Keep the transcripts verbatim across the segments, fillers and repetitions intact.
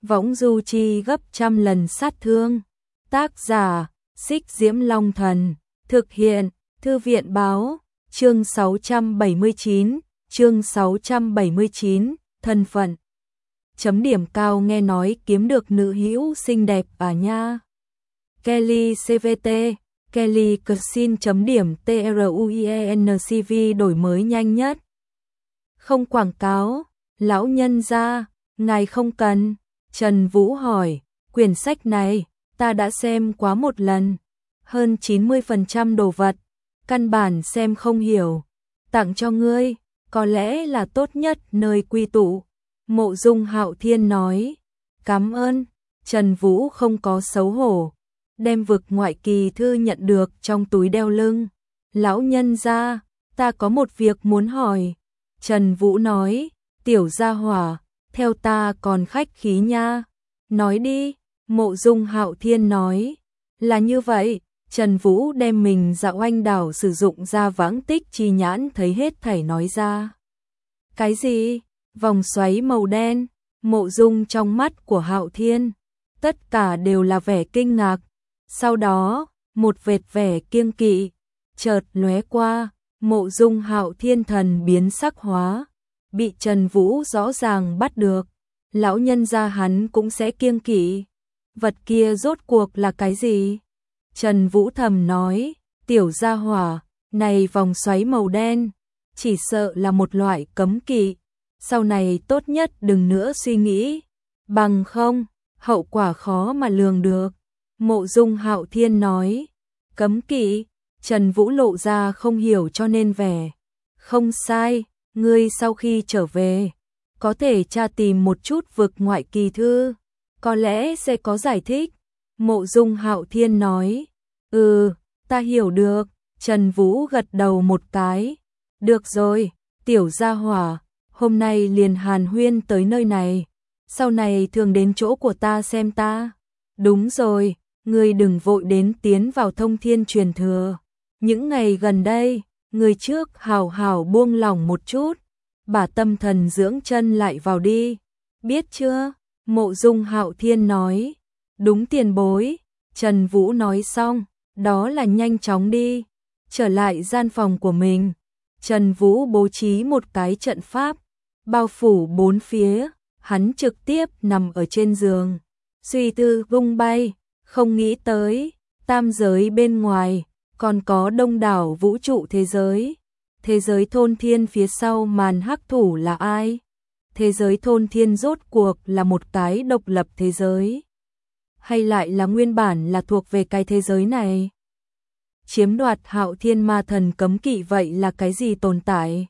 võng du chi gấp trăm lần sát thương. Tác giả, Xích Diễm Long Thần. Thực hiện, Thư viện Báo. Chương sáu trăm bảy mươi chín, chương sáu trăm bảy mươi chín, thân phận. Chấm điểm cao nghe nói kiếm được nữ hữu xinh đẹp à nha. Kelly xê vê tê, Kelly Cuisine chấm điểm TRUIENCV đổi mới nhanh nhất. Không quảng cáo, lão nhân gia, ngài không cần. Trần Vũ hỏi, quyển sách này, ta đã xem quá một lần. Hơn chín mươi phần trăm đồ vật, căn bản xem không hiểu. Tặng cho ngươi, có lẽ là tốt nhất nơi quy tụ. Mộ Dung Hạo Thiên nói, cảm ơn. Trần Vũ không có xấu hổ, đem vực ngoại kỳ thư nhận được trong túi đeo lưng. Lão nhân gia, ta có một việc muốn hỏi. Trần Vũ nói, tiểu gia hỏa, theo ta còn khách khí nha. Nói đi, Mộ Dung Hạo Thiên nói, là như vậy. Trần Vũ đem mình dạo anh đảo sử dụng ra vãng tích chi nhãn thấy hết thảy nói ra. Cái gì? Vòng xoáy màu đen, Mộ Dung trong mắt của Hạo Thiên, tất cả đều là vẻ kinh ngạc. Sau đó, một vệt vẻ kiêng kỵ chợt lóe qua, Mộ Dung Hạo Thiên thần biến sắc hóa, bị Trần Vũ rõ ràng bắt được. Lão nhân gia hắn cũng sẽ kiêng kỵ. Vật kia rốt cuộc là cái gì? Trần Vũ thầm nói, tiểu gia hỏa, này vòng xoáy màu đen, chỉ sợ là một loại cấm kỵ. Sau này tốt nhất đừng nữa suy nghĩ, bằng không, hậu quả khó mà lường được. Mộ Dung Hạo Thiên nói, cấm kỵ. Trần Vũ lộ ra không hiểu cho nên vẻ. Không sai, ngươi sau khi trở về, có thể tra tìm một chút vực ngoại kỳ thư, có lẽ sẽ có giải thích. Mộ Dung Hạo Thiên nói, ừ, ta hiểu được. Trần Vũ gật đầu một cái, được rồi, tiểu gia hỏa, hôm nay liền hàn huyên tới nơi này, sau này thường đến chỗ của ta xem ta. Đúng rồi, ngươi đừng vội đến tiến vào thông thiên truyền thừa. Những ngày gần đây, ngươi trước hào hào buông lỏng một chút, bả tâm thần dưỡng chân lại vào đi, biết chưa? Mộ Dung Hạo Thiên nói, đúng tiền bối. Trần Vũ nói xong, đó là nhanh chóng đi, trở lại gian phòng của mình. Trần Vũ bố trí một cái trận pháp, bao phủ bốn phía, hắn trực tiếp nằm ở trên giường, suy tư vung bay, không nghĩ tới, tam giới bên ngoài, còn có đông đảo vũ trụ thế giới. Thế giới thôn thiên phía sau màn hắc thủ là ai? Thế giới thôn thiên rốt cuộc là một cái độc lập thế giới, hay lại là nguyên bản là thuộc về cái thế giới này? Chiếm đoạt Hạo Thiên Ma Thần cấm kỵ vậy là cái gì tồn tại?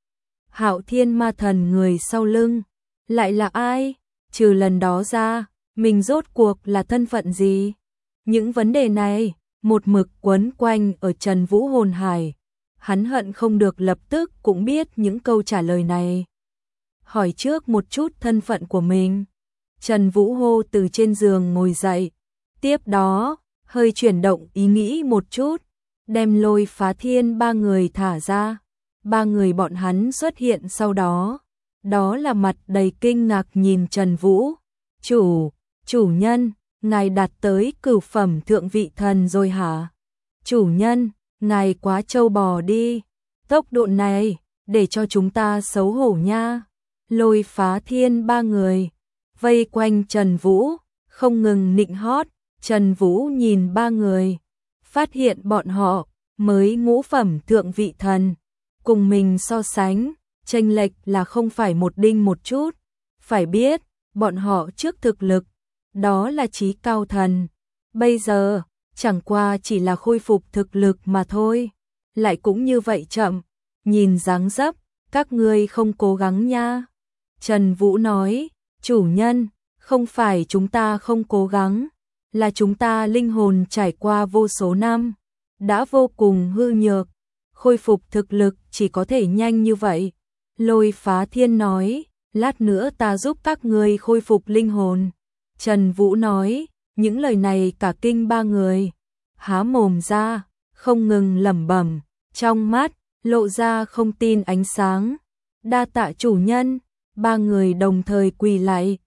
Hạo Thiên Ma Thần người sau lưng lại là ai? Trừ lần đó ra, mình rốt cuộc là thân phận gì? Những vấn đề này một mực quấn quanh ở Trần Vũ hồn hải. Hắn hận không được lập tức cũng biết những câu trả lời này. Hỏi trước một chút thân phận của mình. Trần Vũ hô từ trên giường ngồi dậy. Tiếp đó, hơi chuyển động ý nghĩ một chút, đem Lôi Phá Thiên ba người thả ra. Ba người bọn hắn xuất hiện sau đó. Đó là mặt đầy kinh ngạc nhìn Trần Vũ. Chủ, chủ nhân, ngài đạt tới cửu phẩm thượng vị thần rồi hả? Chủ nhân, ngài quá trâu bò đi. Tốc độ này, để cho chúng ta xấu hổ nha. Lôi Phá Thiên ba người vây quanh Trần Vũ, không ngừng nịnh hót. Trần Vũ nhìn ba người, phát hiện bọn họ mới ngũ phẩm thượng vị thần, cùng mình so sánh, chênh lệch là không phải một đinh một chút. Phải biết, bọn họ trước thực lực, đó là chí cao thần, bây giờ chẳng qua chỉ là khôi phục thực lực mà thôi, lại cũng như vậy chậm. Nhìn dáng dấp, các ngươi không cố gắng nha. Trần Vũ nói, chủ nhân, không phải chúng ta không cố gắng, là chúng ta linh hồn trải qua vô số năm, đã vô cùng hư nhược, khôi phục thực lực chỉ có thể nhanh như vậy. Lôi Phá Thiên nói, lát nữa ta giúp các ngươi khôi phục linh hồn. Trần Vũ nói, những lời này cả kinh ba người, há mồm ra, không ngừng lẩm bẩm, trong mắt lộ ra không tin ánh sáng. Đa tạ chủ nhân. Ba người đồng thời quỳ lại,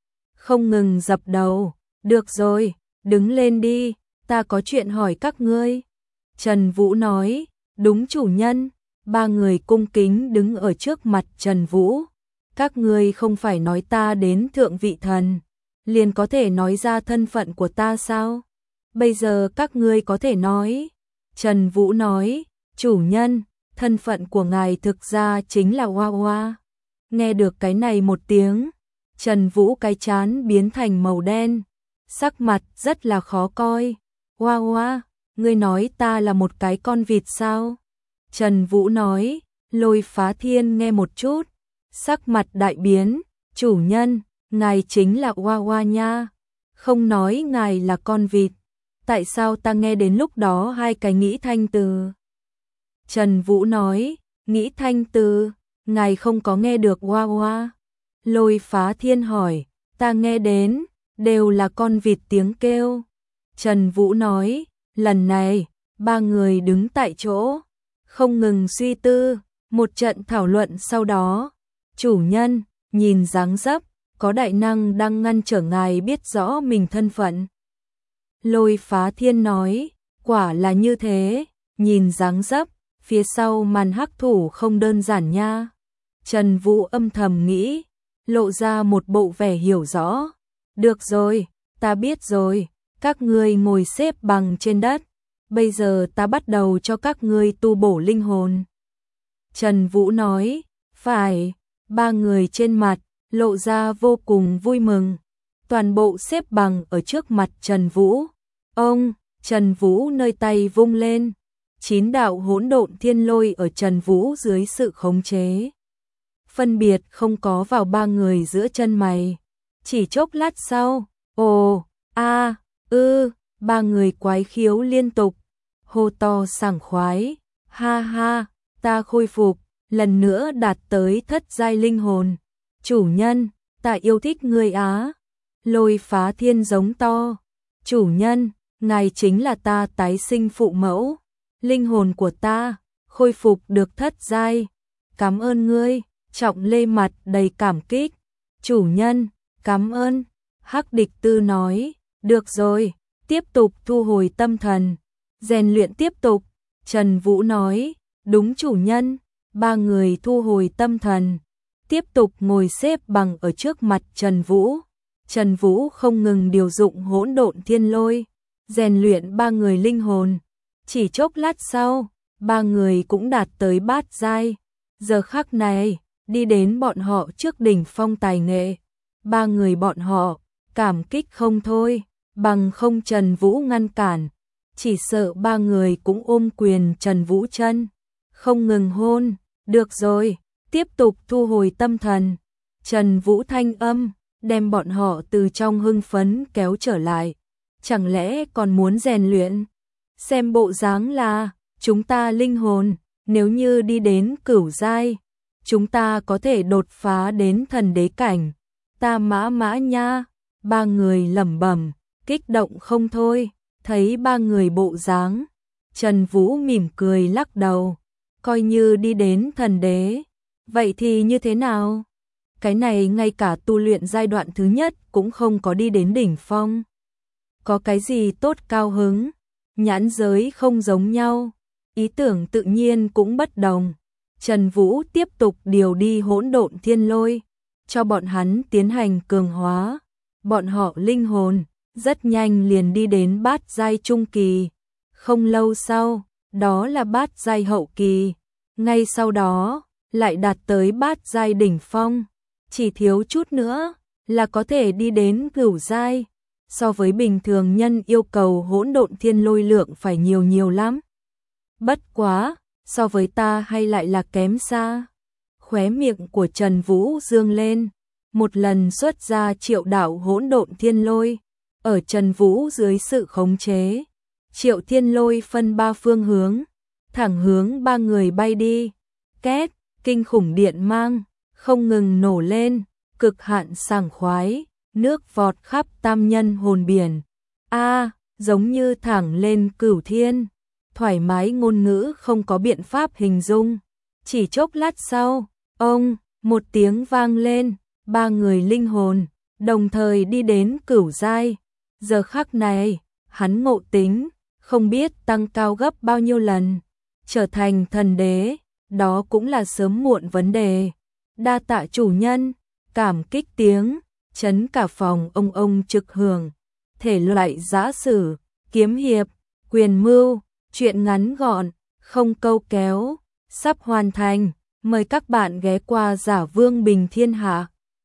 không ngừng dập đầu. Được rồi, đứng lên đi, ta có chuyện hỏi các ngươi. Trần Vũ nói, đúng chủ nhân. Ba người cung kính đứng ở trước mặt Trần Vũ. Các ngươi không phải nói ta đến thượng vị thần, liền có thể nói ra thân phận của ta sao? Bây giờ các ngươi có thể nói. Trần Vũ nói, chủ nhân, thân phận của ngài thực ra chính là Hoa Hoa. Nghe được cái này một tiếng, Trần Vũ cái trán biến thành màu đen, sắc mặt rất là khó coi. Hoa Hoa, ngươi nói ta là một cái con vịt sao? Trần Vũ nói. Lôi Phá Thiên nghe một chút, sắc mặt đại biến. Chủ nhân, ngài chính là Hoa Hoa nha, không nói ngài là con vịt. Tại sao ta nghe đến lúc đó hai cái nghĩ thanh từ? Trần Vũ nói, nghĩ thanh từ, ngài không có nghe được Hoa Hoa. Lôi Phá Thiên hỏi, ta nghe đến, đều là con vịt tiếng kêu. Trần Vũ nói, lần này, ba người đứng tại chỗ, không ngừng suy tư, một trận thảo luận sau đó. Chủ nhân, nhìn dáng dấp, có đại năng đang ngăn trở ngài biết rõ mình thân phận. Lôi Phá Thiên nói, quả là như thế, nhìn dáng dấp, phía sau màn hắc thủ không đơn giản nha. Trần Vũ âm thầm nghĩ, lộ ra một bộ vẻ hiểu rõ. Được rồi, ta biết rồi, các ngươi ngồi xếp bằng trên đất. Bây giờ ta bắt đầu cho các ngươi tu bổ linh hồn. Trần Vũ nói, phải. Ba người trên mặt lộ ra vô cùng vui mừng, toàn bộ xếp bằng ở trước mặt Trần Vũ. Ông, Trần Vũ nơi tay vung lên, chín đạo hỗn độn thiên lôi ở Trần Vũ dưới sự khống chế, phân biệt không có vào ba người giữa chân mày. Chỉ chốc lát sau, ồ, a, ư, ba người quái khiếu liên tục, hô to sảng khoái, ha ha, ta khôi phục, lần nữa đạt tới thất giai linh hồn. Chủ nhân, ta yêu thích ngươi á. Lôi Phá Thiên giống to, chủ nhân, ngài chính là ta tái sinh phụ mẫu, linh hồn của ta khôi phục được thất giai. Cảm ơn ngươi. Trọng Lê mặt đầy cảm kích. Chủ nhân, cảm ơn. Hắc Địch Tư nói, được rồi, tiếp tục thu hồi tâm thần, rèn luyện tiếp tục. Trần Vũ nói, đúng chủ nhân. Ba người thu hồi tâm thần, tiếp tục ngồi xếp bằng ở trước mặt Trần Vũ. Trần Vũ không ngừng điều dụng hỗn độn thiên lôi, rèn luyện ba người linh hồn. Chỉ chốc lát sau, ba người cũng đạt tới bát giai. Giờ khắc này, đi đến bọn họ trước đỉnh phong tài nghệ. Ba người bọn họ cảm kích không thôi, bằng không Trần Vũ ngăn cản, chỉ sợ ba người cũng ôm quyền Trần Vũ chân, không ngừng hôn. Được rồi, tiếp tục thu hồi tâm thần. Trần Vũ thanh âm đem bọn họ từ trong hưng phấn kéo trở lại. Chẳng lẽ còn muốn rèn luyện? Xem bộ dáng là chúng ta linh hồn, nếu như đi đến cửu giai, chúng ta có thể đột phá đến thần đế cảnh. Ta mã mã nha. Ba người lẩm bẩm, kích động không thôi. Thấy ba người bộ dáng, Trần Vũ mỉm cười lắc đầu. Coi như đi đến thần đế, vậy thì như thế nào? Cái này ngay cả tu luyện giai đoạn thứ nhất cũng không có đi đến đỉnh phong. Có cái gì tốt cao hứng? Nhãn giới không giống nhau, ý tưởng tự nhiên cũng bất đồng. Trần Vũ tiếp tục điều đi hỗn độn thiên lôi, cho bọn hắn tiến hành cường hóa. Bọn họ linh hồn rất nhanh liền đi đến bát giai trung kỳ. Không lâu sau, đó là bát giai hậu kỳ, ngay sau đó lại đạt tới bát giai đỉnh phong, chỉ thiếu chút nữa là có thể đi đến cửu giai. So với bình thường nhân yêu cầu hỗn độn thiên lôi lượng phải nhiều nhiều lắm. Bất quá, so với ta hay lại là kém xa. Khóe miệng của Trần Vũ dương lên, một lần xuất ra triệu đạo hỗn độn thiên lôi, ở Trần Vũ dưới sự khống chế. Triệu thiên lôi phân ba phương hướng, thẳng hướng ba người bay đi. Két, kinh khủng điện mang, không ngừng nổ lên, cực hạn sảng khoái, nước vọt khắp tam nhân hồn biển. A, giống như thẳng lên cửu thiên, thoải mái ngôn ngữ không có biện pháp hình dung. Chỉ chốc lát sau, ông, một tiếng vang lên, ba người linh hồn đồng thời đi đến cửu giai. Giờ khắc này, hắn ngộ tính, không biết tăng cao gấp bao nhiêu lần, trở thành thần đế, đó cũng là sớm muộn vấn đề. Đa tạ chủ nhân, cảm kích tiếng chấn cả phòng ông ông trực hưởng. Thể loại giã sử, kiếm hiệp, quyền mưu, truyện ngắn gọn, không câu kéo, sắp hoàn thành. Mời các bạn ghé qua Giả Vương Bình Thiên Hạ.